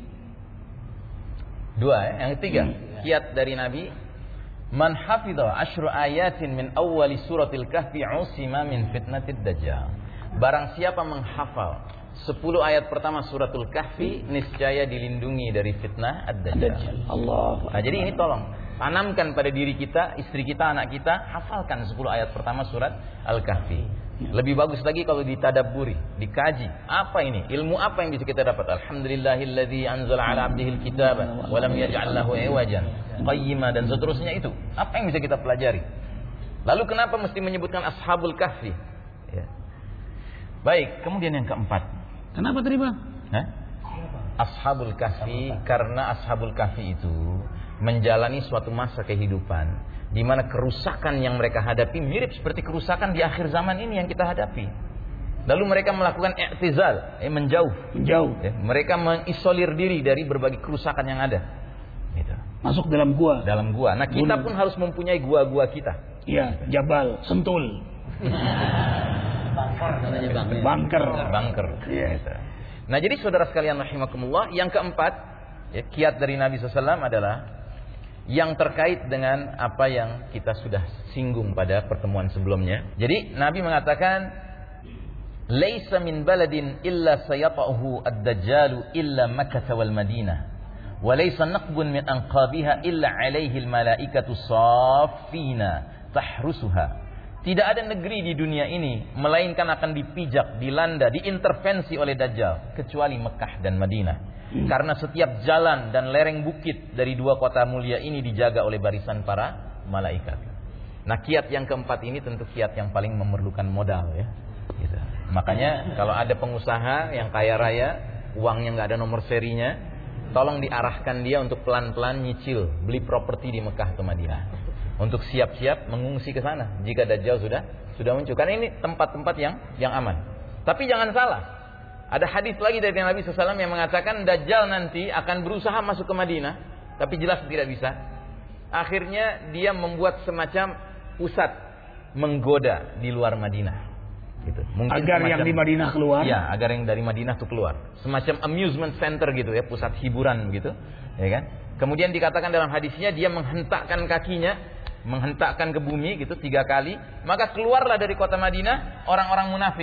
Dua, ya. Yang ketiga, kiat dari Nabi, man hafidha asyru ayatin min awwali suratil kahfi usima min fitnatid dajjal. Barang siapa menghafal sepuluh ayat pertama suratul kahfi, niscaya dilindungi dari fitnah ad-dajjal. Allah. Nah, jadi ini tolong tanamkan pada diri kita, istri kita, anak kita, hafalkan sepuluh ayat pertama surat al-kahfi. Lebih bagus lagi kalau ditadabburi, dikaji. Apa ini? Ilmu apa yang bisa kita dapat? Alhamdulillahilladzi anzala 'ala 'abdihil kitaba wa lam yaj'al lahu 'iwajan qayyima, dan seterusnya itu. Apa yang bisa kita pelajari? Lalu kenapa mesti menyebutkan ashabul kahfi? Ya. Baik, kemudian yang keempat. Kenapa tadi bang? Hah? Ashabul kahfi, karena ashabul kahfi itu menjalani suatu masa kehidupan di mana kerusakan yang mereka hadapi mirip seperti kerusakan di akhir zaman ini yang kita hadapi. Lalu mereka melakukan i'tizal, eh, menjauh, menjauh. Ya, mereka mengisolir diri dari berbagai kerusakan yang ada. Gitu. Masuk dalam gua. Dalam gua. Nah, kita pun harus mempunyai gua-gua kita. Iya, Jabal, Sentul. Bangker. Bangker. Iya. Gitu. Nah, jadi saudara sekalian rahimakumullah, yang keempat, ya, kiat dari Nabi shallallahu alaihi wasallam adalah yang terkait dengan apa yang kita sudah singgung pada pertemuan sebelumnya. Jadi Nabi mengatakan, "Laisa min baladin illa sayata'uhu ad-dajjalu illa Makkah wal Madinah, wa laisa naqbun min anqabiha illa 'alaihi al-malaikatu saffina tahrusuha." Tidak ada negeri di dunia ini melainkan akan dipijak, dilanda, diintervensi oleh Dajjal kecuali Mekah dan Madinah. Hmm. Karena setiap jalan dan lereng bukit dari dua kota mulia ini dijaga oleh barisan para malaikat. Nah, kiat yang keempat ini tentu kiat yang paling memerlukan modal, ya. Gitu. Makanya kalau ada pengusaha yang kaya raya, uangnya nggak ada nomor serinya, tolong diarahkan dia untuk pelan-pelan nyicil beli properti di Mekah atau Madinah. Untuk siap-siap mengungsi ke sana jika Dajjal sudah sudah muncul. Karena ini tempat-tempat yang yang aman. Tapi jangan salah. Ada hadis lagi dari Nabi shallallahu alaihi wasallam yang mengatakan Dajjal nanti akan berusaha masuk ke Madinah, tapi jelas tidak bisa. Akhirnya dia membuat semacam pusat menggoda di luar Madinah. Gitu. Mungkin agar semacam, yang di Madinah keluar. Ya, agar yang dari Madinah itu keluar. Semacam amusement center gitu ya, pusat hiburan gitu, ya kan? Kemudian dikatakan dalam hadisnya dia menghentakkan kakinya, menghentakkan ke bumi gitu tiga kali, maka keluarlah dari kota Madinah orang-orang munafik.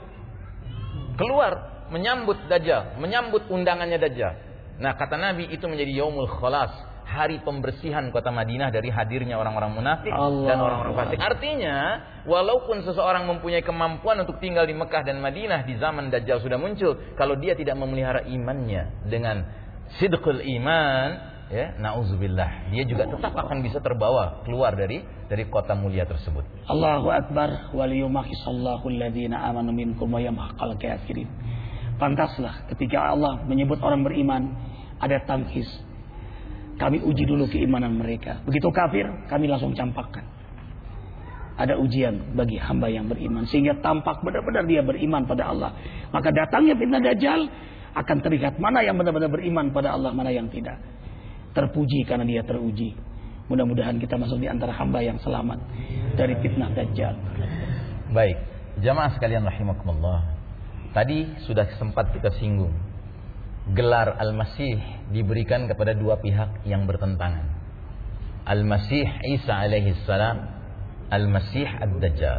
Keluar menyambut Dajjal, menyambut undangannya Dajjal. Nah, kata Nabi itu menjadi yaumul khalas, hari pembersihan kota Madinah dari hadirnya orang-orang munafik Allah dan orang-orang fasik. Artinya, walaupun seseorang mempunyai kemampuan untuk tinggal di Mekah dan Madinah di zaman Dajjal sudah muncul, kalau dia tidak memelihara imannya dengan sidqul iman, ya, nauzubillah, dia juga tetap akan bisa terbawa keluar dari dari kota mulia tersebut. Allahu Akbar, waliyumahisallahu alladhina amanu minkum wa yamhaqal kafirin. Pantaslah ketika Allah menyebut orang beriman, ada tamhis. Kami uji dulu keimanan mereka. Begitu kafir, kami langsung campakkan. Ada ujian bagi hamba yang beriman, sehingga tampak benar-benar dia beriman pada Allah. Maka datangnya fitnah Dajjal akan terlihat mana yang benar-benar beriman pada Allah, mana yang tidak. Terpuji karena dia teruji. Mudah-mudahan kita masuk di antara hamba yang selamat dari fitnah Dajjal. Baik, jamaah sekalian rahimakumullah. Tadi sudah sempat kita singgung, gelar Al-Masih diberikan kepada dua pihak yang bertentangan. Al-Masih Isa alaihi salam, Al-Masih Ad-Dajjal.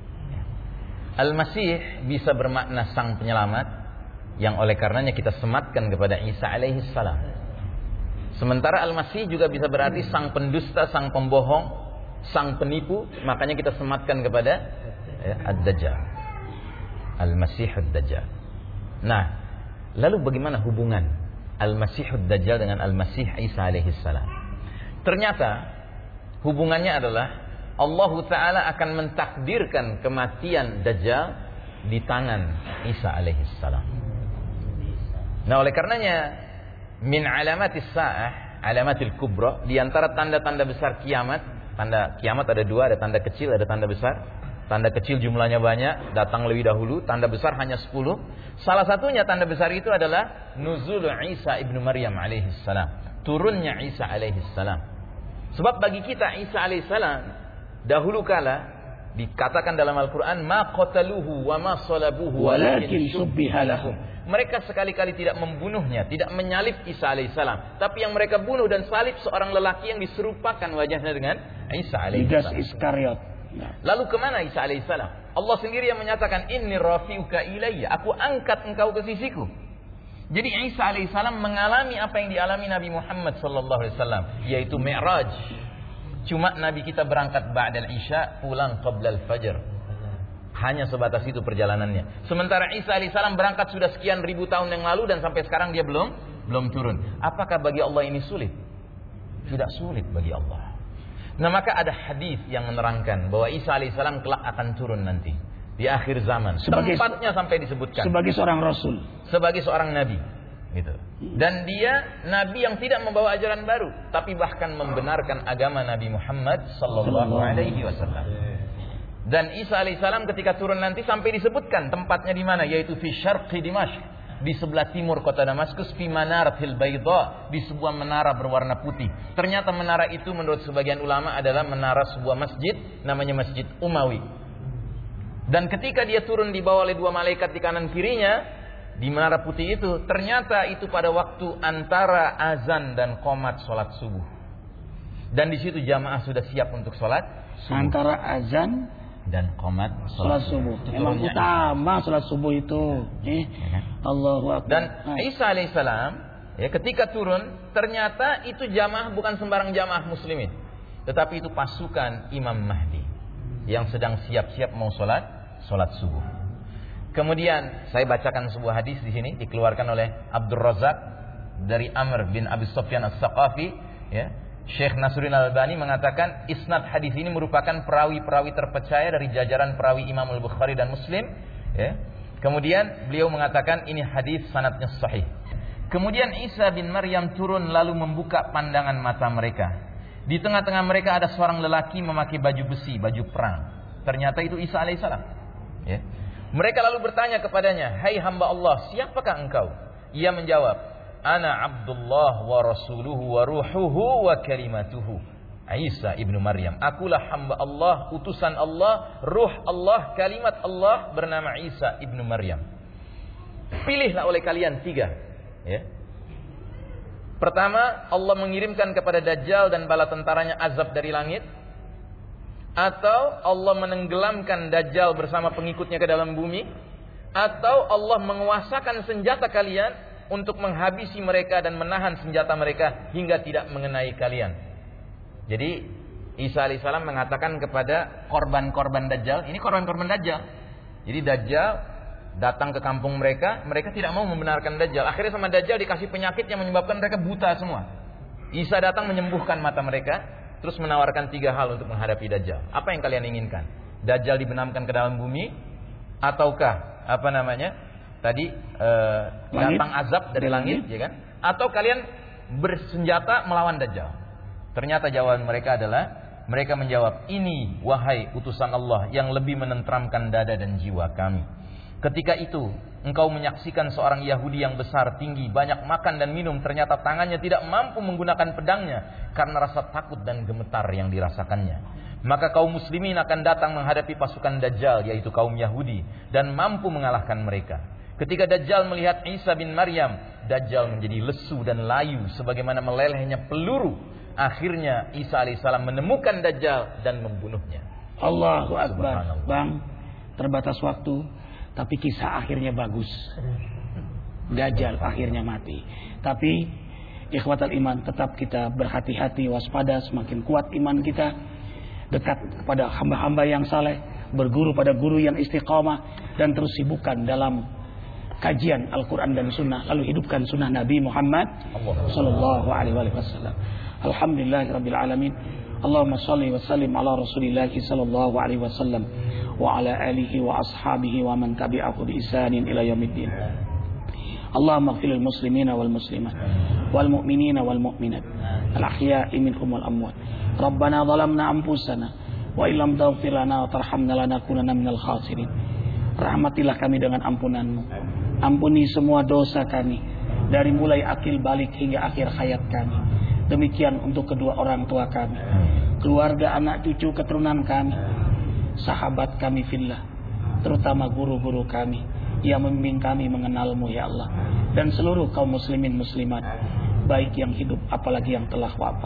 Al-Masih bisa bermakna sang penyelamat, yang oleh karenanya kita sematkan kepada Isa alaihi salam. Sementara Al-Masih juga bisa berarti sang pendusta, sang pembohong, sang penipu, makanya kita sematkan kepada ya, Ad-Dajjal. Al-Masih Ad-Dajjal. Nah, lalu bagaimana hubungan Al-Masih Ad-Dajjal dengan Al-Masih Isa alaihi salam? Ternyata hubungannya adalah Allah Ta'ala akan mentakdirkan kematian Dajjal di tangan Isa alaihi salam. Nah, oleh karenanya min alamatis sa'ah, alamatil kubra, di antara tanda-tanda besar kiamat, tanda kiamat ada dua, ada tanda kecil, ada tanda besar. Tanda kecil jumlahnya banyak, datang lebih dahulu. Tanda besar hanya sepuluh. Salah satunya tanda besar itu adalah nuzul Isa ibnu Maryam alaihi salam, turunnya Isa alaihi salam. Sebab bagi kita Isa alaihi salam dahulu kala dikatakan dalam Al-Quran, ma qataluhu wa ma salabuhu walakin syubbiha lahum. Mereka sekali-kali tidak membunuhnya, tidak menyalib Isa alaihissalam, tapi yang mereka bunuh dan salib seorang lelaki yang diserupakan wajahnya dengan Isa alaihissalam. Judas Iskariot. Lalu kemana Isa alaihissalam? Allah sendiri yang menyatakan, inni rafi'uka ilayya, aku angkat engkau ke sisiku. Jadi Isa alaihissalam mengalami apa yang dialami Nabi Muhammad sallallahu alaihi wasallam, yaitu Mi'raj. Cuma Nabi kita berangkat ba'dal isya, pulang qablal fajr. Hanya sebatas itu perjalanannya. Sementara Isa alaihissalam berangkat sudah sekian ribu tahun yang lalu dan sampai sekarang dia belum belum turun. Apakah bagi Allah ini sulit? Tidak sulit bagi Allah. Nah, maka ada hadis yang menerangkan bahwa Isa alaihissalam kelak akan turun nanti di akhir zaman. Sebagai, Tempatnya sampai disebutkan. Sebagai seorang rasul, sebagai seorang nabi. Gitu. Dan dia nabi yang tidak membawa ajaran baru, tapi bahkan membenarkan agama Nabi Muhammad sallallahu alaihi wasallam. Dan Isa alaihissalam ketika turun nanti sampai disebutkan tempatnya di mana, yaitu fi syarqi Dimashq, di sebelah timur kota Damaskus, fi manaratil bayda, di sebuah menara berwarna putih. Ternyata menara itu menurut sebagian ulama adalah menara sebuah masjid, namanya Masjid Umawi. Dan ketika dia turun dibawa oleh dua malaikat di kanan kirinya di menara putih itu, ternyata itu pada waktu antara azan dan qomat sholat subuh. Dan di situ jamaah sudah siap untuk sholat subuh. Antara azan dan qomat sholat subuh. Memang utama sholat subuh itu. Eh, Allahu Akbar. Dan Isa alaihissalam ya, ketika turun ternyata itu jamaah bukan sembarang jamaah muslimin, tetapi itu pasukan Imam Mahdi yang sedang siap-siap mau sholat sholat subuh. Kemudian saya bacakan sebuah hadis di sini dikeluarkan oleh Abdul Razak dari Amr bin Abi Sufyan As-Saqafi. Ya, Syekh Nasruddin Al-Albani mengatakan isnad hadis ini merupakan perawi-perawi terpercaya dari jajaran perawi Imam Al-Bukhari dan Muslim. Ya. Kemudian beliau mengatakan ini hadis sanadnya sahih. Kemudian Isa bin Maryam turun lalu membuka pandangan mata mereka. Di tengah-tengah mereka ada seorang lelaki memakai baju besi, baju perang. Ternyata itu Isa alaihissalam. Ya. Mereka lalu bertanya kepadanya, hai hamba Allah, siapakah engkau? Ia menjawab, ana Abdullah wa rasuluhu wa ruhuhu wa kalimatuhu, Isa ibnu Maryam. Akulah hamba Allah, utusan Allah, ruh Allah, kalimat Allah, bernama Isa ibnu Maryam. Pilihlah oleh kalian tiga. Ya. Pertama, Allah mengirimkan kepada Dajjal dan bala tentaranya azab dari langit. Atau Allah menenggelamkan Dajjal bersama pengikutnya ke dalam bumi. Atau Allah menguasakan senjata kalian untuk menghabisi mereka dan menahan senjata mereka hingga tidak mengenai kalian. Jadi Isa alaihissalam mengatakan kepada korban-korban Dajjal, ini korban-korban Dajjal. Jadi Dajjal datang ke kampung mereka, mereka tidak mau membenarkan Dajjal. Akhirnya sama Dajjal dikasih penyakit yang menyebabkan mereka buta semua. Isa datang menyembuhkan mata mereka, terus menawarkan tiga hal untuk menghadapi Dajjal. Apa yang kalian inginkan? Dajjal dibenamkan ke dalam bumi, ataukah apa namanya? Tadi eh, datang azab dari langit, ya kan? Atau kalian bersenjata melawan Dajjal? Ternyata jawaban mereka adalah, mereka menjawab, ini wahai utusan Allah yang lebih menenteramkan dada dan jiwa kami. Ketika itu engkau menyaksikan seorang Yahudi yang besar, tinggi, banyak makan dan minum, ternyata tangannya tidak mampu menggunakan pedangnya karena rasa takut dan gemetar yang dirasakannya. Maka kaum muslimin akan datang menghadapi pasukan Dajjal, yaitu kaum Yahudi, dan mampu mengalahkan mereka. Ketika Dajjal melihat Isa bin Maryam, Dajjal menjadi lesu dan layu sebagaimana melelehnya peluru. Akhirnya Isa alaihissalam menemukan Dajjal dan membunuhnya. Allahu Akbar. Bang, terbatas waktu, tapi kisah akhirnya bagus. Dajjal akhirnya mati. Tapi ikhwatal iman, tetap kita berhati-hati, waspada, semakin kuat iman kita, dekat kepada hamba-hamba yang saleh, berguru pada guru yang istiqamah, dan terus sibukkan dalam kajian Al-Quran dan Sunnah, lalu hidupkan Sunnah Nabi Muhammad Sallallahu Alaihi Wasallam. Alhamdulillahirabbil alamin. Allahumma salli wa sallim ala Rasulillah sallallahu alaihi wasallam wa ala alihi wa ashabihi wa man tabi'ahu bi ihsanin ila yaumiddin. Allahumma ighfir lil muslimina wal muslimat wal mu'minina wal mu'minat al ahya'i minhum wal amwat. Rabbana zalamna anfusana wa illam taghfir lana wa tarhamna lanakunanna minal khasirin. Rahmatilah kami dengan ampunan-Mu. Ampuni semua dosa kami dari mulai akil balik hingga akhir hayat kami. Demikian untuk kedua orang tua kami, keluarga, anak cucu, keturunan kami, sahabat kami fillah, terutama guru-guru kami yang membimbing kami mengenal-Mu ya Allah, dan seluruh kaum muslimin muslimat, baik yang hidup apalagi yang telah wafat.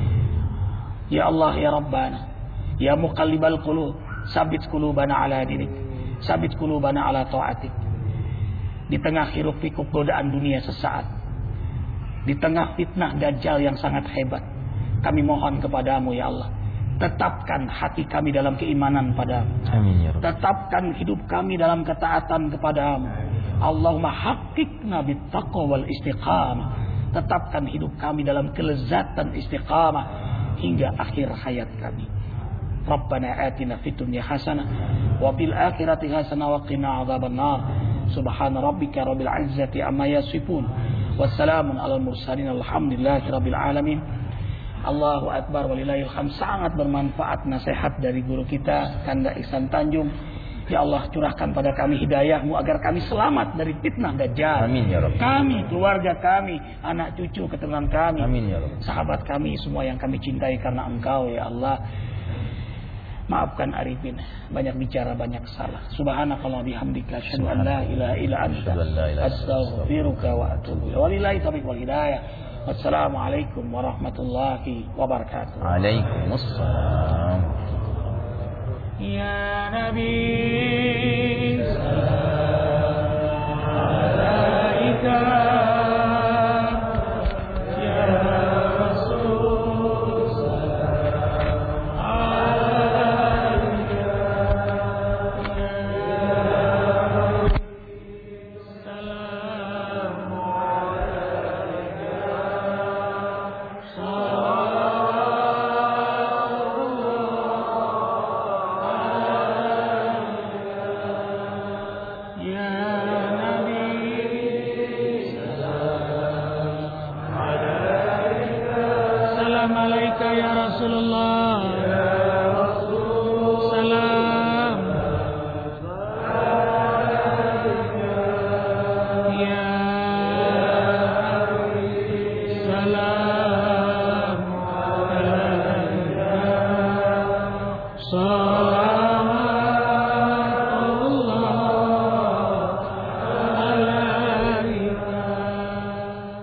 Ya Allah ya Rabbana, ya muqallibal qulub, sabit qulubana ala dinik, sabit qulubana ala ta'atik. Di tengah hiruk pikuk godaan dunia sesaat, di tengah fitnah Dajjal yang sangat hebat, kami mohon kepadamu ya Allah, tetapkan hati kami dalam keimanan padamu. Amin ya Rabb. Tetapkan hidup kami dalam ketaatan kepadamu. Allahumma haqiqna bittaqwa wal istiqamah. Tetapkan hidup kami dalam kelezatan istiqamah hingga akhir hayat kami. Rabbana atina fid dunya hasanah wa fil akhirati hasanah wa qina adzabannar. Subhana rabbika rabbil izzati amma yasifun. Wassalamun alal mursalin alhamdulillahi rabbil alamin. Allahu Akbar walillahil hamd. Sangat bermanfaat nasihat dari guru kita Kanda Ihsan Tanjung. Ya Allah, curahkan pada kami hidayah-Mu agar kami selamat dari fitnah Dajjal. Amin ya Rabb. Kami, keluarga kami, anak cucu, keturunan kami, amin ya Rabb. Sahabat kami, semua yang kami cintai karena Engkau ya Allah. Maafkan Arifin, banyak bicara, banyak salah. Subhanakallah bihamdika, asyhadu an la ilaha illa anta, astaghfiruka wa atubu ilaik. Walillahi taufiq wal hidayah. Wassalamualaikum warahmatullahi wabarakatuh. Waalaikumsalam. Ya Nabi, salam alaika.